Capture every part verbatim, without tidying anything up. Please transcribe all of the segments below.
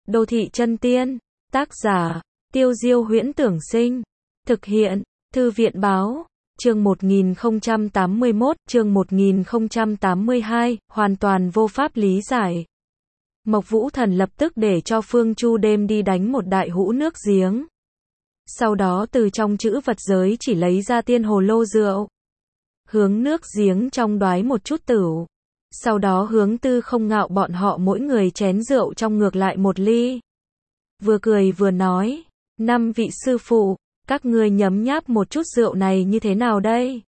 Đô thị chân tiên, tác giả, Tiêu Diêu Huyễn Tưởng Sinh, thực hiện, Thư viện Báo, chương một nghìn không trăm tám mươi mốt, chương một nghìn không trăm tám mươi hai, hoàn toàn vô pháp lý giải. Mộc Vũ Thần lập tức để cho Phương Chu đêm đi đánh một đại hũ nước giếng. Sau đó từ trong chữ vật giới chỉ lấy ra tiên hồ lô rượu. Hướng nước giếng trong đoái một chút tửu. Sau đó hướng Tư Không Ngạo bọn họ mỗi người chén rượu trong ngược lại một ly. Vừa cười vừa nói, năm vị sư phụ, các ngươi nhấm nháp một chút rượu này như thế nào đây?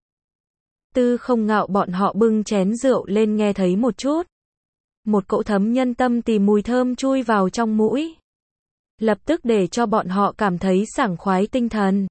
Tư Không Ngạo bọn họ bưng chén rượu lên nghe thấy một chút. Một cỗ thấm nhân tâm tì mùi thơm chui vào trong mũi. Lập tức để cho bọn họ cảm thấy sảng khoái tinh thần.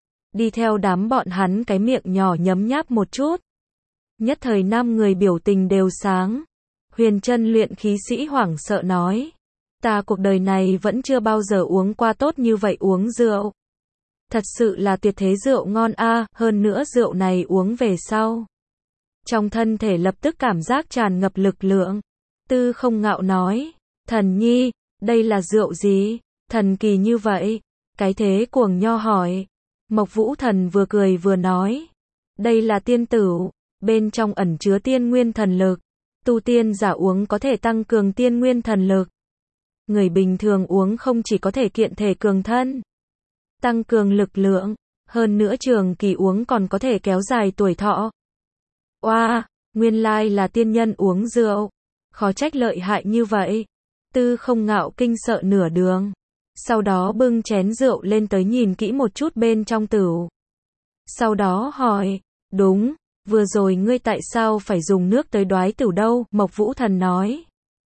Đi theo đám bọn hắn cái miệng nhỏ nhấm nháp một chút. Nhất thời năm người biểu tình đều sáng. Huyền Chân luyện khí sĩ hoảng sợ nói. Ta cuộc đời này vẫn chưa bao giờ uống qua tốt như vậy uống rượu. Thật sự là tuyệt thế rượu ngon a, hơn nữa rượu này uống về sau. Trong thân thể lập tức cảm giác tràn ngập lực lượng. Tư Không Ngạo nói, thần nhi, đây là rượu gì, thần kỳ như vậy, cái thế cuồng nho hỏi. Mộc Vũ Thần vừa cười vừa nói, đây là tiên tửu, bên trong ẩn chứa tiên nguyên thần lực, tu tiên giả uống có thể tăng cường tiên nguyên thần lực. Người bình thường uống không chỉ có thể kiện thể cường thân, tăng cường lực lượng, hơn nữa trường kỳ uống còn có thể kéo dài tuổi thọ. Oa, wow, nguyên lai là tiên nhân uống rượu. Khó trách lợi hại như vậy. Tư Không Ngạo kinh sợ nửa đường. Sau đó bưng chén rượu lên tới nhìn kỹ một chút bên trong tửu. Sau đó hỏi, đúng, vừa rồi ngươi tại sao phải dùng nước tới đoái tửu đâu? Mộc Vũ Thần nói.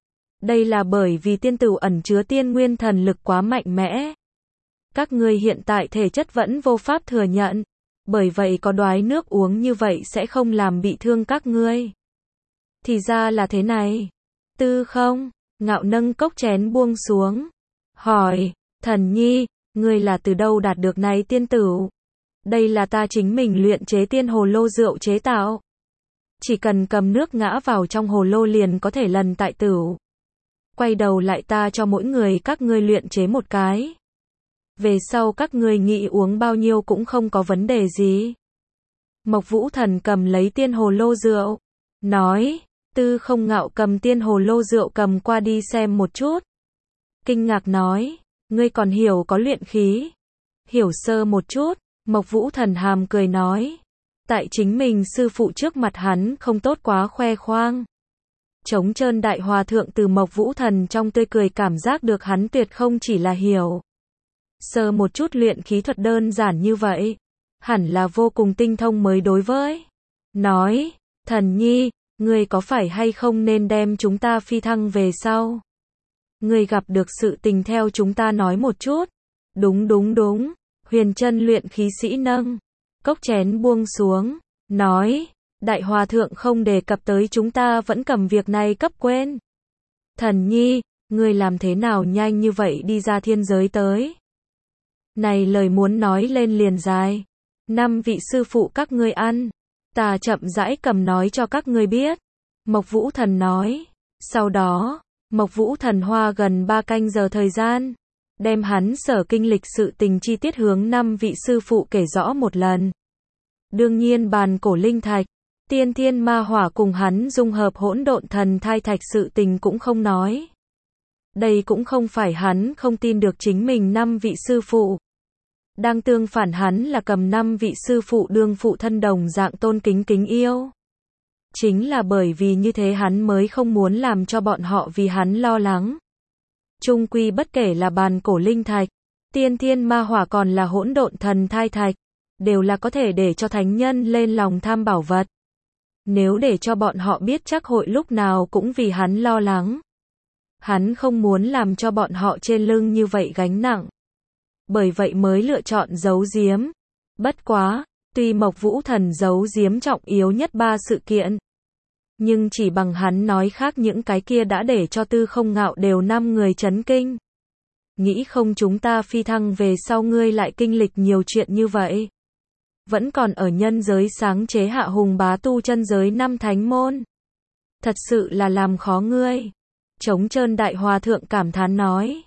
Đây là bởi vì tiên tửu ẩn chứa tiên nguyên thần lực quá mạnh mẽ. Các ngươi hiện tại thể chất vẫn vô pháp thừa nhận. Bởi vậy có đoái nước uống như vậy sẽ không làm bị thương các ngươi. Thì ra là thế này. Tư Không Ngạo nâng cốc chén buông xuống. Hỏi, thần nhi, ngươi là từ đâu đạt được này tiên tửu? Đây là ta chính mình luyện chế tiên hồ lô rượu chế tạo. Chỉ cần cầm nước ngã vào trong hồ lô liền có thể lần tại tửu. Quay đầu lại ta cho mỗi người các ngươi luyện chế một cái. Về sau các ngươi nghĩ uống bao nhiêu cũng không có vấn đề gì. Mộc Vũ Thần cầm lấy tiên hồ lô rượu. Nói. Tư Không Ngạo cầm tiên hồ lô rượu cầm qua đi xem một chút. Kinh ngạc nói, ngươi còn hiểu có luyện khí. Hiểu sơ một chút, Mộc Vũ Thần hàm cười nói. Tại chính mình sư phụ trước mặt hắn không tốt quá khoe khoang. Trống Trơn Đại Hòa Thượng từ Mộc Vũ Thần trong tươi cười cảm giác được hắn tuyệt không chỉ là hiểu sơ một chút luyện khí thuật đơn giản như vậy. Hẳn là vô cùng tinh thông mới đối với. Nói, thần nhi, ngươi có phải hay không nên đem chúng ta phi thăng về sau? Ngươi gặp được sự tình theo chúng ta nói một chút. Đúng đúng đúng. Huyền Chân luyện khí sĩ nâng cốc chén buông xuống. Nói, Đại Hòa Thượng không đề cập tới chúng ta vẫn cầm việc này cấp quên. Thần nhi, ngươi làm thế nào nhanh như vậy đi ra thiên giới tới? Này lời muốn nói lên liền dài. Năm vị sư phụ các ngươi ăn. Ta chậm rãi cầm nói cho các ngươi biết. Mộc Vũ Thần nói. Sau đó, Mộc Vũ Thần hoa gần ba canh giờ thời gian. Đem hắn sở kinh lịch sự tình chi tiết hướng năm vị sư phụ kể rõ một lần. Đương nhiên bàn cổ linh thạch, tiên thiên ma hỏa cùng hắn dung hợp hỗn độn thần thai thạch sự tình cũng không nói. Đây cũng không phải hắn không tin được chính mình năm vị sư phụ. Đang tương phản hắn là cầm năm vị sư phụ đương phụ thân đồng dạng tôn kính kính yêu. Chính là bởi vì như thế hắn mới không muốn làm cho bọn họ vì hắn lo lắng. Chung quy bất kể là bàn cổ linh thạch, tiên thiên ma hỏa còn là hỗn độn thần thai thạch, đều là có thể để cho thánh nhân lên lòng tham bảo vật. Nếu để cho bọn họ biết chắc hội lúc nào cũng vì hắn lo lắng. Hắn không muốn làm cho bọn họ trên lưng như vậy gánh nặng. Bởi vậy mới lựa chọn giấu giếm. Bất quá, tuy Mộc Vũ Thần giấu giếm trọng yếu nhất ba sự kiện, nhưng chỉ bằng hắn nói khác những cái kia đã để cho Tư Không Ngạo đều năm người chấn kinh. Nghĩ không chúng ta phi thăng về sau ngươi lại kinh lịch nhiều chuyện như vậy. Vẫn còn ở nhân giới sáng chế hạ hùng bá tu chân giới năm thánh môn. Thật sự là làm khó ngươi. Trống Trơn Đại Hòa Thượng cảm thán nói.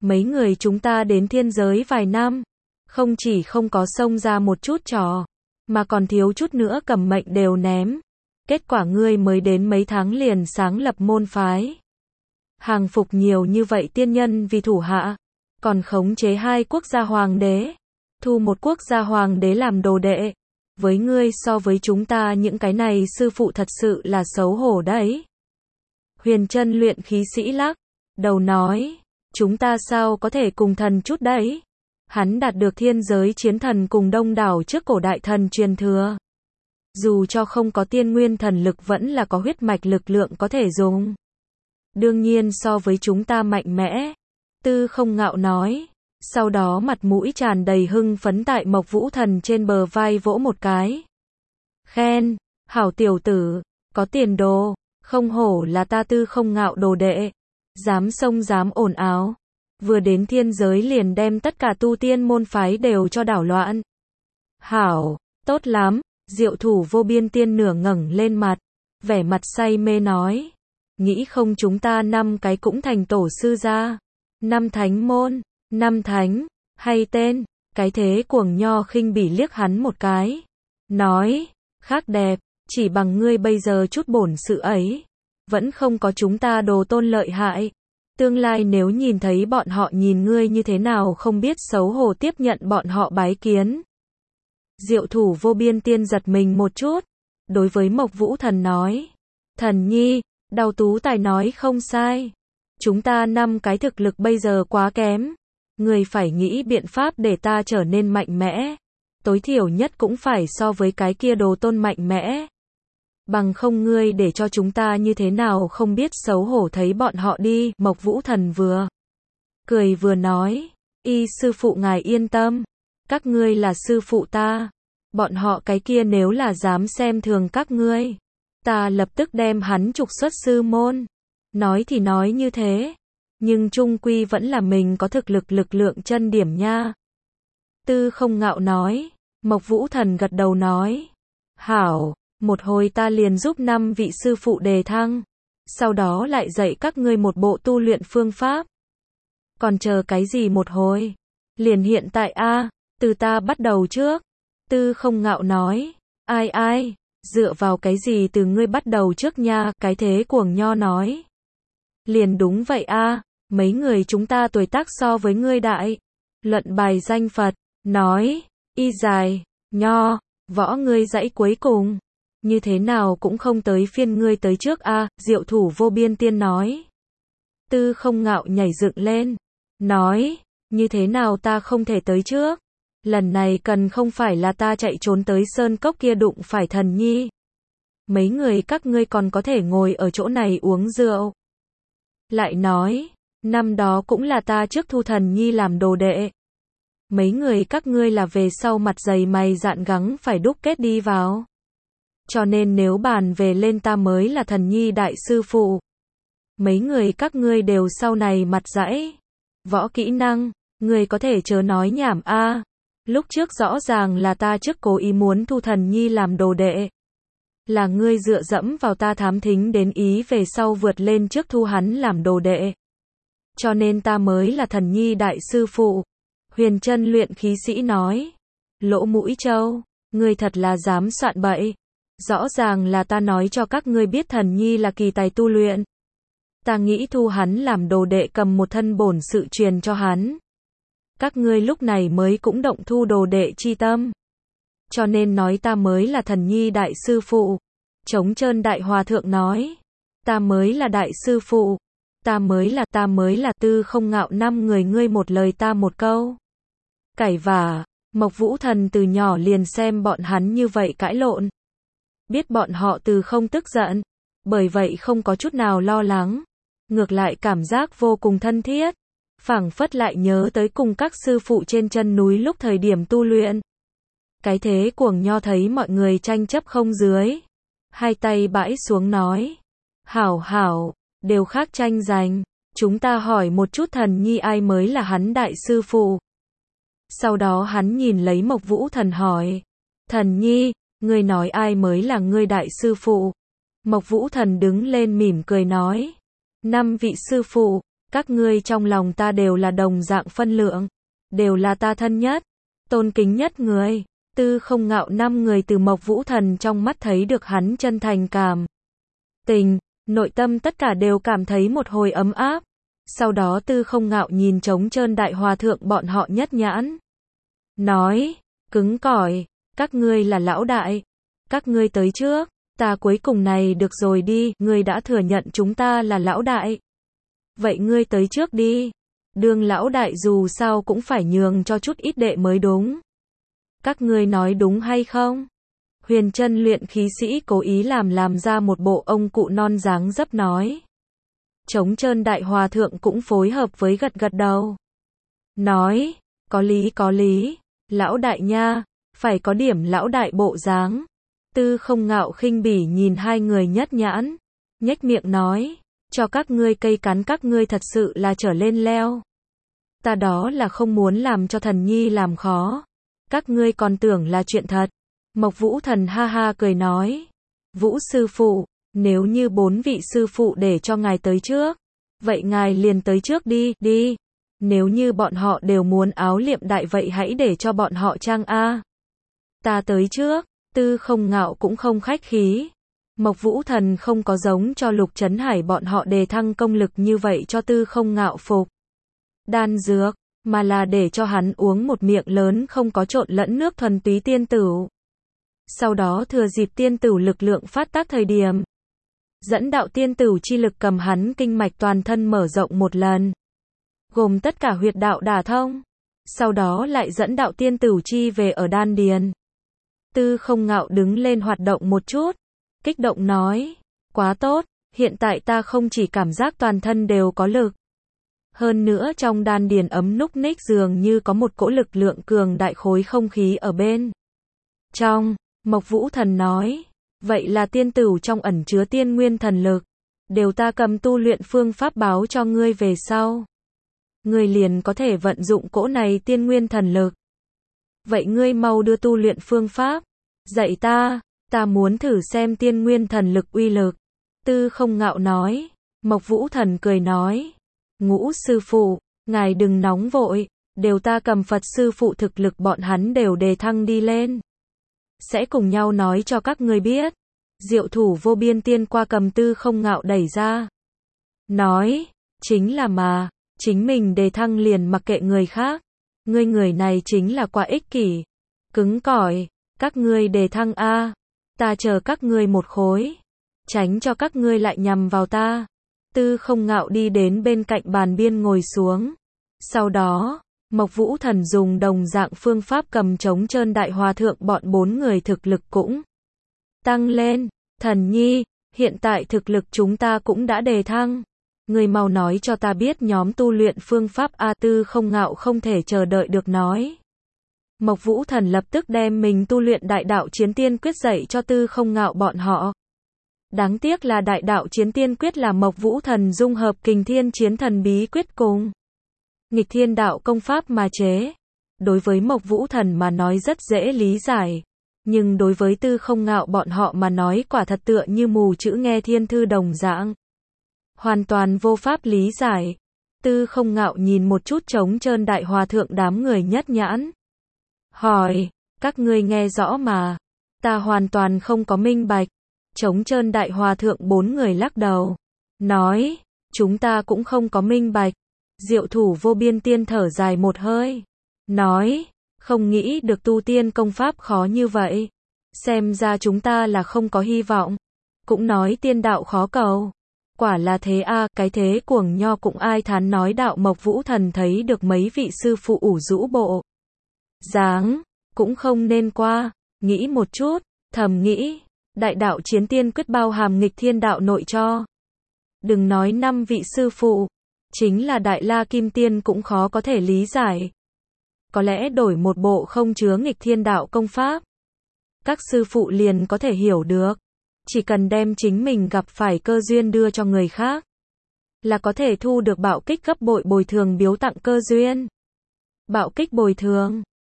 Mấy người chúng ta đến thiên giới vài năm, không chỉ không có xông ra một chút trò, mà còn thiếu chút nữa cầm mệnh đều ném. Kết quả ngươi mới đến mấy tháng liền sáng lập môn phái. Hàng phục nhiều như vậy tiên nhân vì thủ hạ, còn khống chế hai quốc gia hoàng đế, thu một quốc gia hoàng đế làm đồ đệ. Với ngươi so với chúng ta những cái này sư phụ thật sự là xấu hổ đấy. Huyền chân luyện khí sĩ lắc đầu nói, chúng ta sao có thể cùng thần chút đấy. Hắn đạt được thiên giới chiến thần cùng đông đảo trước cổ đại thần truyền thừa. Dù cho không có tiên nguyên thần lực vẫn là có huyết mạch lực lượng có thể dùng. Đương nhiên so với chúng ta mạnh mẽ. Tư Không Ngạo nói. Sau đó mặt mũi tràn đầy hưng phấn tại Mộc Vũ Thần trên bờ vai vỗ một cái. Khen, hảo tiểu tử, có tiền đồ, không hổ là ta Tư Không Ngạo đồ đệ. Dám xông dám ồn áo. Vừa đến thiên giới liền đem tất cả tu tiên môn phái đều cho đảo loạn. Hảo, tốt lắm, Diệu Thủ Vô Biên Tiên nửa ngẩng lên mặt, vẻ mặt say mê nói. Nghĩ không chúng ta năm cái cũng thành tổ sư gia. Năm thánh môn, năm thánh, hay tên, cái thế cuồng nho khinh bỉ liếc hắn một cái. Nói, khác đẹp, chỉ bằng ngươi bây giờ chút bổn sự ấy. Vẫn không có chúng ta đồ tôn lợi hại. Tương lai nếu nhìn thấy bọn họ nhìn ngươi như thế nào không biết xấu hổ tiếp nhận bọn họ bái kiến. Diệu Thủ Vô Biên Tiên giật mình một chút. Đối với Mộc Vũ Thần nói. Thần nhi, Đào Tú Tài nói không sai. Chúng ta năm cái thực lực bây giờ quá kém. Người phải nghĩ biện pháp để ta trở nên mạnh mẽ. Tối thiểu nhất cũng phải so với cái kia đồ tôn mạnh mẽ. Bằng không ngươi để cho chúng ta như thế nào không biết xấu hổ thấy bọn họ đi. Mộc Vũ Thần vừa cười vừa nói. Y sư phụ ngài yên tâm. Các ngươi là sư phụ ta. Bọn họ cái kia nếu là dám xem thường các ngươi, ta lập tức đem hắn trục xuất sư môn. Nói thì nói như thế, nhưng chung quy vẫn là mình có thực lực lực lượng chân điểm nha. Tư Không Ngạo nói. Mộc Vũ Thần gật đầu nói. Hảo, một hồi ta liền giúp năm vị sư phụ đề thăng. Sau đó lại dạy các ngươi một bộ tu luyện phương pháp. Còn chờ cái gì một hồi? Liền hiện tại a, từ ta bắt đầu trước. Tư Không Ngạo nói. Ai ai, dựa vào cái gì từ ngươi bắt đầu trước nha, cái thế cuồng nho nói. Liền đúng vậy a, mấy người chúng ta tuổi tác so với ngươi đại. Luận bài danh Phật, nói, y dài, nho, võ ngươi dãy cuối cùng. Như thế nào cũng không tới phiên ngươi tới trước a, Diệu Thủ Vô Biên Tiên nói. Tư Không Ngạo nhảy dựng lên, nói, như thế nào ta không thể tới trước? Lần này cần không phải là ta chạy trốn tới sơn cốc kia đụng phải thần nhi. Mấy người các ngươi còn có thể ngồi ở chỗ này uống rượu. Lại nói, năm đó cũng là ta trước thu thần nhi làm đồ đệ. Mấy người các ngươi là về sau mặt dày mày dạn gắng phải đúc kết đi vào. Cho nên nếu bàn về lên ta mới là thần nhi đại sư phụ. Mấy người các ngươi đều sau này mặt dãy. Võ kỹ năng, người có thể chớ nói nhảm a. Lúc trước rõ ràng là ta trước cố ý muốn thu thần nhi làm đồ đệ. Là ngươi dựa dẫm vào ta thám thính đến ý về sau vượt lên trước thu hắn làm đồ đệ. Cho nên ta mới là thần nhi đại sư phụ. Huyền chân luyện khí sĩ nói. Lỗ mũi trâu, ngươi thật là dám soạn bậy. Rõ ràng là ta nói cho các ngươi biết thần nhi là kỳ tài tu luyện. Ta nghĩ thu hắn làm đồ đệ cầm một thân bổn sự truyền cho hắn. Các ngươi lúc này mới cũng động thu đồ đệ chi tâm. Cho nên nói ta mới là thần nhi đại sư phụ. Trống Trơn Đại Hòa Thượng nói. Ta mới là đại sư phụ. Ta mới là ta mới là Tư Không Ngạo năm người ngươi một lời ta một câu. Cãi vả, Mộc Vũ Thần từ nhỏ liền xem bọn hắn như vậy cãi lộn. Biết bọn họ từ không tức giận. Bởi vậy không có chút nào lo lắng. Ngược lại cảm giác vô cùng thân thiết. Phảng phất lại nhớ tới cùng các sư phụ trên chân núi lúc thời điểm tu luyện. Cái thế cuồng nho thấy mọi người tranh chấp không dưới. Hai tay bãi xuống nói. Hảo hảo, đều khác tranh giành. Chúng ta hỏi một chút thần nhi ai mới là hắn đại sư phụ. Sau đó hắn nhìn lấy Mộc Vũ Thần hỏi. Thần nhi, ngươi nói ai mới là ngươi đại sư phụ? Mộc Vũ Thần đứng lên mỉm cười nói. Năm vị sư phụ. Các ngươi trong lòng ta đều là đồng dạng phân lượng, đều là ta thân nhất, tôn kính nhất người. Tư Không Ngạo năm người từ Mộc Vũ Thần trong mắt thấy được hắn chân thành cảm tình, nội tâm tất cả đều cảm thấy một hồi ấm áp. Sau đó Tư Không Ngạo nhìn trống trơn đại hòa thượng bọn họ nhất nhãn. Nói, cứng cỏi, các ngươi là lão đại. Các ngươi tới trước, ta cuối cùng này được rồi đi, ngươi đã thừa nhận chúng ta là lão đại. Vậy ngươi tới trước đi. Đương lão đại dù sao cũng phải nhường cho chút ít đệ mới đúng. Các ngươi nói đúng hay không? Huyền chân luyện khí sĩ cố ý làm làm ra một bộ ông cụ non dáng dấp nói. Trống trơn đại hòa thượng cũng phối hợp với gật gật đầu. Nói, có lý có lý, lão đại nha, phải có điểm lão đại bộ dáng. Tư Không Ngạo khinh bỉ nhìn hai người nhất nhãn, nhếch miệng nói, cho các ngươi cây cắn các ngươi thật sự là trở lên leo. Ta đó là không muốn làm cho thần nhi làm khó. Các ngươi còn tưởng là chuyện thật. Mộc Vũ Thần ha ha cười nói, Vũ sư phụ, nếu như bốn vị sư phụ để cho ngài tới trước, vậy ngài liền tới trước đi, đi. Nếu như bọn họ đều muốn áo liệm đại vậy hãy để cho bọn họ trang a. Ta tới trước. Tư Không Ngạo cũng không khách khí. Mộc Vũ Thần không có giống cho Lục Trấn Hải bọn họ đề thăng công lực như vậy cho Tư Không Ngạo phục đan dược, mà là để cho hắn uống một miệng lớn không có trộn lẫn nước thuần túy tiên tửu. Sau đó thừa dịp tiên tửu lực lượng phát tác thời điểm, dẫn đạo tiên tửu chi lực cầm hắn kinh mạch toàn thân mở rộng một lần, gồm tất cả huyệt đạo đả thông, sau đó lại dẫn đạo tiên tửu chi về ở đan điền. Tư Không Ngạo đứng lên hoạt động một chút, kích động nói, quá tốt, hiện tại ta không chỉ cảm giác toàn thân đều có lực. Hơn nữa trong đan điền ấm núc ních dường như có một cỗ lực lượng cường đại khối không khí ở bên trong. Mộc Vũ Thần nói, vậy là tiên tửu trong ẩn chứa tiên nguyên thần lực, đều ta cầm tu luyện phương pháp báo cho ngươi về sau. Ngươi liền có thể vận dụng cỗ này tiên nguyên thần lực. Vậy ngươi mau đưa tu luyện phương pháp, dạy ta, ta muốn thử xem tiên nguyên thần lực uy lực. Tư Không Ngạo nói, Mộc Vũ Thần cười nói, Ngũ sư phụ, ngài đừng nóng vội, đều ta cầm Phật sư phụ thực lực bọn hắn đều đề thăng đi lên. Sẽ cùng nhau nói cho các ngươi biết. Diệu thủ vô biên tiên qua cầm Tư Không Ngạo đẩy ra. Nói, chính là mà, chính mình đề thăng liền mặc kệ người khác. Ngươi người này chính là quá ích kỷ, cứng cỏi, các ngươi đề thăng a, ta chờ các ngươi một khối, tránh cho các ngươi lại nhằm vào ta. Tư Không Ngạo đi đến bên cạnh bàn biên ngồi xuống. Sau đó, Mộc Vũ Thần dùng đồng dạng phương pháp cầm trống trơn đại hòa thượng bọn bốn người thực lực cũng tăng lên. Thần nhi, hiện tại thực lực chúng ta cũng đã đề thăng. Người mau nói cho ta biết nhóm tu luyện phương pháp A. Tư Không Ngạo không thể chờ đợi được nói. Mộc Vũ Thần lập tức đem mình tu luyện đại đạo chiến tiên quyết dạy cho Tư Không Ngạo bọn họ. Đáng tiếc là đại đạo chiến tiên quyết là Mộc Vũ Thần dung hợp kình thiên chiến thần bí quyết cùng nghịch thiên đạo công pháp mà chế. Đối với Mộc Vũ Thần mà nói rất dễ lý giải. Nhưng đối với Tư Không Ngạo bọn họ mà nói quả thật tựa như mù chữ nghe thiên thư đồng dạng. Hoàn toàn vô pháp lý giải. Tư Không Ngạo nhìn một chút trống trơn đại hòa thượng đám người nhất nhãn. Hỏi, các ngươi nghe rõ mà. Ta hoàn toàn không có minh bạch. Trống trơn đại hòa thượng bốn người lắc đầu. Nói, chúng ta cũng không có minh bạch. Diệu thủ vô biên tiên thở dài một hơi. Nói, không nghĩ được tu tiên công pháp khó như vậy. Xem ra chúng ta là không có hy vọng. Cũng nói tiên đạo khó cầu. Quả là thế a, à, cái thế cuồng nho cũng ai thán nói đạo. Mộc Vũ Thần thấy được mấy vị sư phụ ủ rũ bộ dáng, cũng không nên qua, nghĩ một chút, thầm nghĩ, đại đạo chiến tiên quyết bao hàm nghịch thiên đạo nội cho. Đừng nói năm vị sư phụ, chính là Đại La Kim Tiên cũng khó có thể lý giải. Có lẽ đổi một bộ không chứa nghịch thiên đạo công pháp, các sư phụ liền có thể hiểu được. Chỉ cần đem chính mình gặp phải cơ duyên đưa cho người khác, là có thể thu được bạo kích gấp bội bồi thường biếu tặng cơ duyên. Bạo kích bồi thường